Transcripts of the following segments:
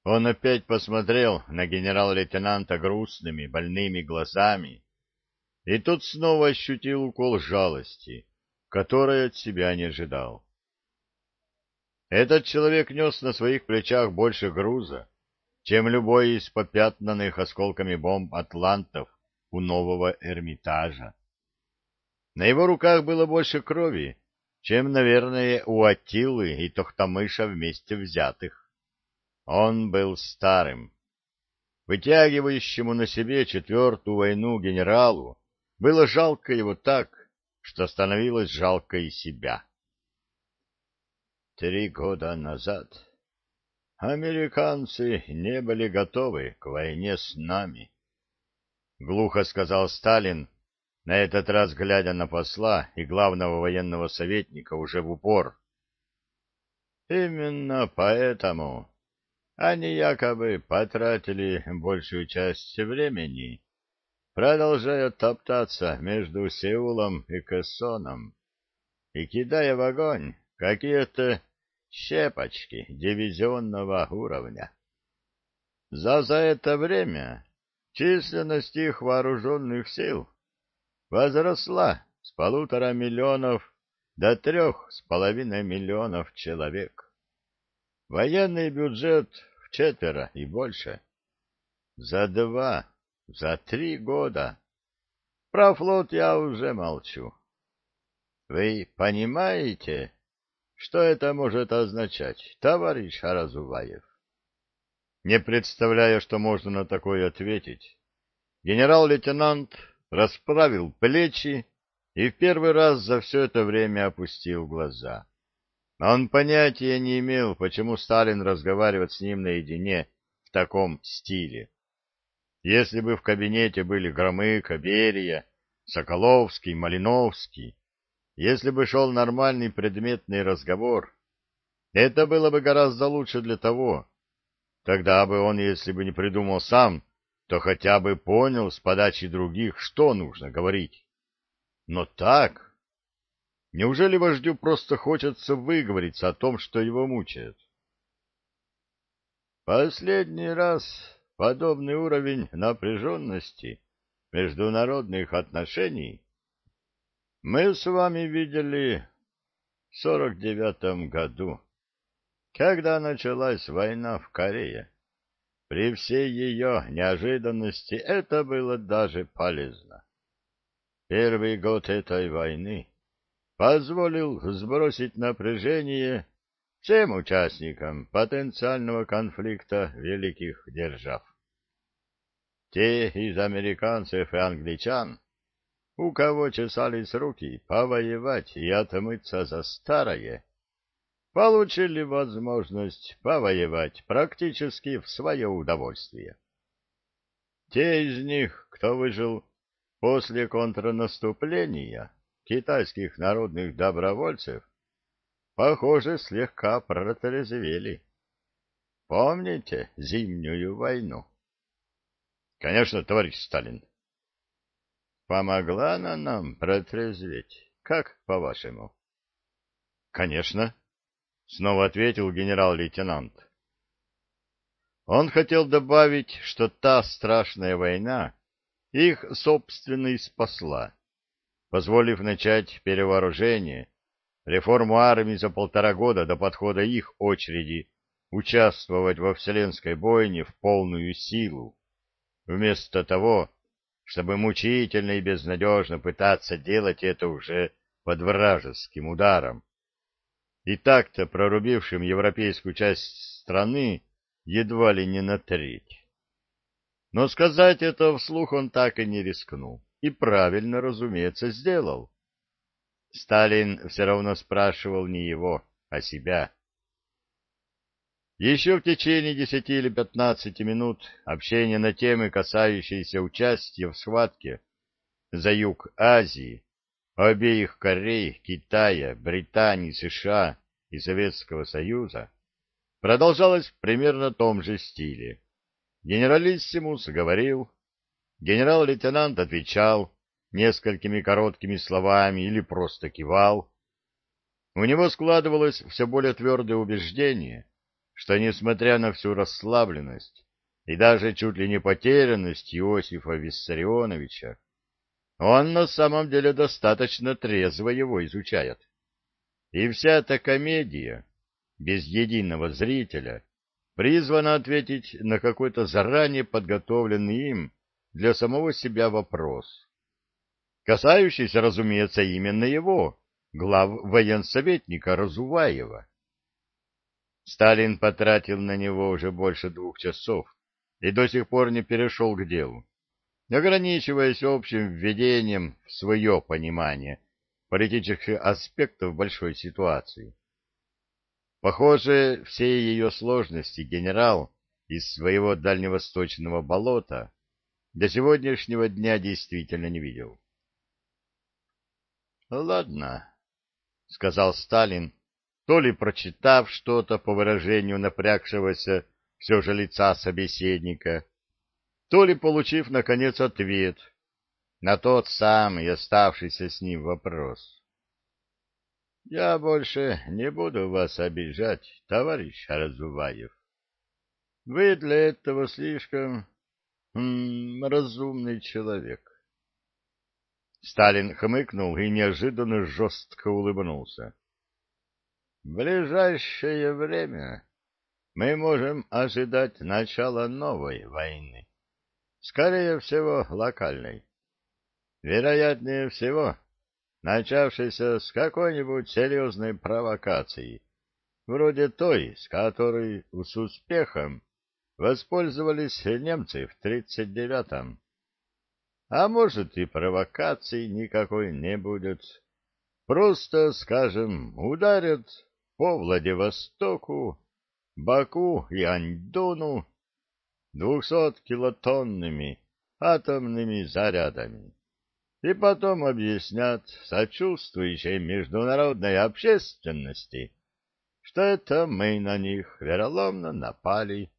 Он опять посмотрел на генерал-лейтенанта грустными, больными глазами, и тут снова ощутил укол жалости, который от себя не ожидал. Этот человек нес на своих плечах больше груза, чем любой из попятнанных осколками бомб атлантов у нового Эрмитажа. На его руках было больше крови, чем, наверное, у Аттилы и Тохтамыша вместе взятых. Он был старым. Вытягивающему на себе четвертую войну генералу было жалко его так, что становилось жалко и себя. 3 года назад американцы не были готовы к войне с нами, — глухо сказал Сталин, на этот раз глядя на посла и главного военного советника уже в упор. Именно поэтому они якобы потратили большую часть времени, продолжая топтаться между Сеулом и Кессоном и кидая в огонь какие-то щепочки дивизионного уровня. За это время численность их вооруженных сил возросла с 1,5 миллионов до 3,5 миллионов человек. Военный бюджет вчетверо и больше. За 3 года. Про флот я уже молчу. Вы понимаете, что это может означать, товарищ Разуваев? Не представляя, что можно на такое ответить, генерал-лейтенант расправил плечи и в первый раз за все это время опустил глаза. Он понятия не имел, почему Сталин разговаривает с ним наедине в таком стиле. Если бы в кабинете были Громыко, Берия, Соколовский, Малиновский, если бы шел нормальный предметный разговор, это было бы гораздо лучше для того. Тогда бы он, если бы не придумал сам, то хотя бы понял с подачи других, что нужно говорить. Но так... Неужели вождю просто хочется выговориться о том, что его мучает? Последний раз подобный уровень напряженности международных отношений мы с вами видели в 49-м году, когда началась война в Корее. При всей ее неожиданности это было даже полезно. Первый год этой войны позволил сбросить напряжение всем участникам потенциального конфликта великих держав. Те из американцев и англичан, у кого чесались руки повоевать и отмыться за старое, получили возможность повоевать практически в свое удовольствие. Те из них, кто выжил после контрнаступления китайских народных добровольцев, похоже, слегка протрезвели. Помните Зимнюю войну? Конечно, товарищ Сталин. Помогла она нам протрезветь, как по-вашему? Конечно, снова ответил генерал-лейтенант. Он хотел добавить, что та страшная война их, собственно, и спасла, позволив начать перевооружение, реформу армии за 1,5 года до подхода их очереди участвовать во вселенской бойне в полную силу, вместо того, чтобы мучительно и безнадежно пытаться делать это уже под вражеским ударом, и так-то прорубившим европейскую часть страны едва ли не на треть. Но сказать это вслух он так и не рискнул, и правильно, разумеется, сделал. Сталин все равно спрашивал не его, а себя. Еще в течение 10 или 15 минут общения на темы, касающиеся участия в схватке за юг Азии, обеих Корей, Китая, Британии, США и Советского Союза, продолжалось в примерно том же стиле. Генералиссимус говорил, генерал-лейтенант отвечал несколькими короткими словами или просто кивал. У него складывалось все более твердое убеждение, что, несмотря на всю расслабленность и даже чуть ли не потерянность Иосифа Виссарионовича, он на самом деле достаточно трезво его изучает. И вся эта комедия, без единого зрителя, призвана ответить на какой-то заранее подготовленный им для самого себя вопрос, касающийся, разумеется, именно его, главвоенсоветника Разуваева. Сталин потратил на него уже больше 2 часов и до сих пор не перешел к делу, ограничиваясь общим введением в свое понимание политических аспектов большой ситуации. Похоже, все ее сложности генерал из своего дальневосточного болота до сегодняшнего дня действительно не видел. — Ладно, — сказал Сталин, то ли прочитав что-то по выражению напрягшегося все же лица собеседника, то ли получив, наконец, ответ на тот самый оставшийся с ним вопрос. Я больше не буду вас обижать, товарищ Разуваев. Вы для этого слишком разумный человек. Сталин хмыкнул и неожиданно жестко улыбнулся. В ближайшее время мы можем ожидать начала новой войны, скорее всего, локальной. Вероятнее всего, начавшейся с какой-нибудь серьезной провокации, вроде той, с которой с успехом воспользовались немцы в 1939-м. А может, и провокации никакой не будет. Просто, скажем, ударят по Владивостоку, Баку и Аньдону 200-килотонными атомными зарядами. И потом объяснят сочувствующей международной общественности, что это мы на них вероломно напали.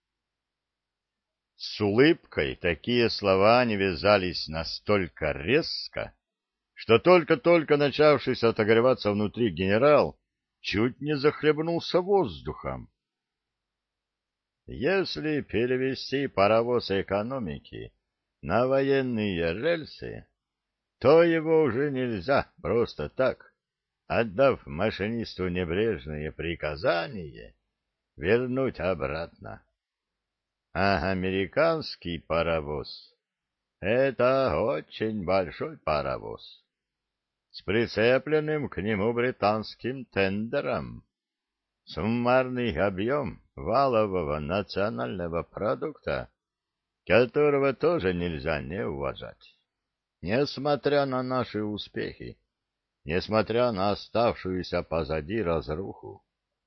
С улыбкой такие слова не вязались настолько резко, что только-только начавшийся отогреваться внутри генерал чуть не захлебнулся воздухом. Если перевести паровоз экономики на военные рельсы, то его уже нельзя просто так, отдав машинисту небрежное приказание, вернуть обратно. А американский паровоз — это очень большой паровоз, с прицепленным к нему британским тендером. Суммарный объем валового национального продукта, которого тоже нельзя не уважать. Несмотря на наши успехи, несмотря на оставшуюся позади разруху.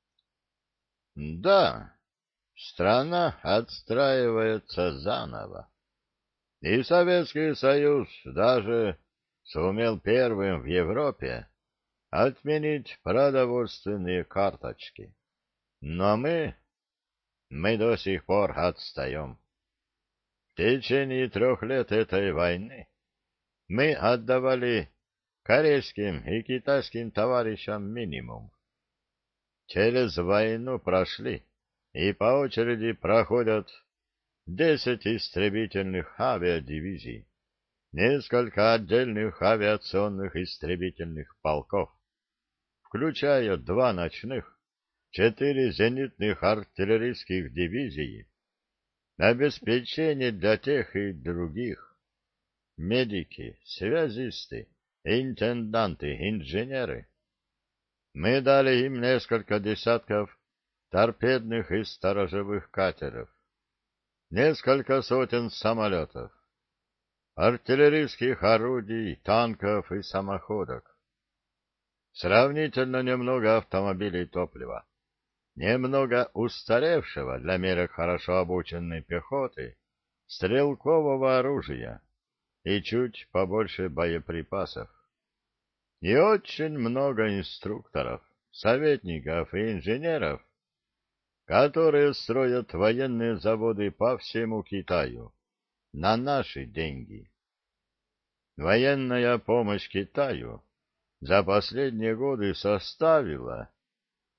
Да, страна отстраивается заново. И Советский Союз даже сумел первым в Европе отменить продовольственные карточки. Но мы до сих пор отстаем. В течение 3 лет этой войны мы отдавали корейским и китайским товарищам минимум. Через войну прошли и по очереди проходят 10 истребительных авиадивизий, несколько отдельных авиационных истребительных полков, включая 2 ночных, 4 зенитных артиллерийских дивизии, обеспечение для тех и других, медики, связисты, интенданты, инженеры. Мы дали им несколько десятков торпедных и сторожевых катеров, несколько сотен самолетов, артиллерийских орудий, танков и самоходок, сравнительно немного автомобилей топлива, немного устаревшего для меры хорошо обученной пехоты стрелкового оружия и чуть побольше боеприпасов. И очень много инструкторов, советников и инженеров, которые строят военные заводы по всему Китаю на наши деньги. Военная помощь Китаю за последние годы составила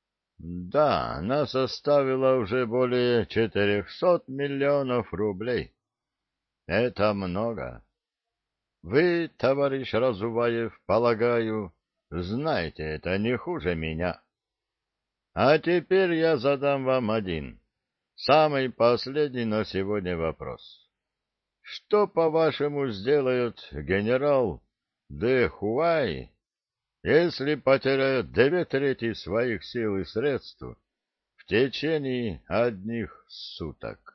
Да, она составила уже более 400 миллионов рублей. Это много. Вы, товарищ Разуваев, полагаю, знаете это не хуже меня. А теперь я задам вам один, самый последний на сегодня вопрос. Что, по-вашему, сделает генерал Де Хуай, если потеряет 2/3 своих сил и средств в течение одних суток?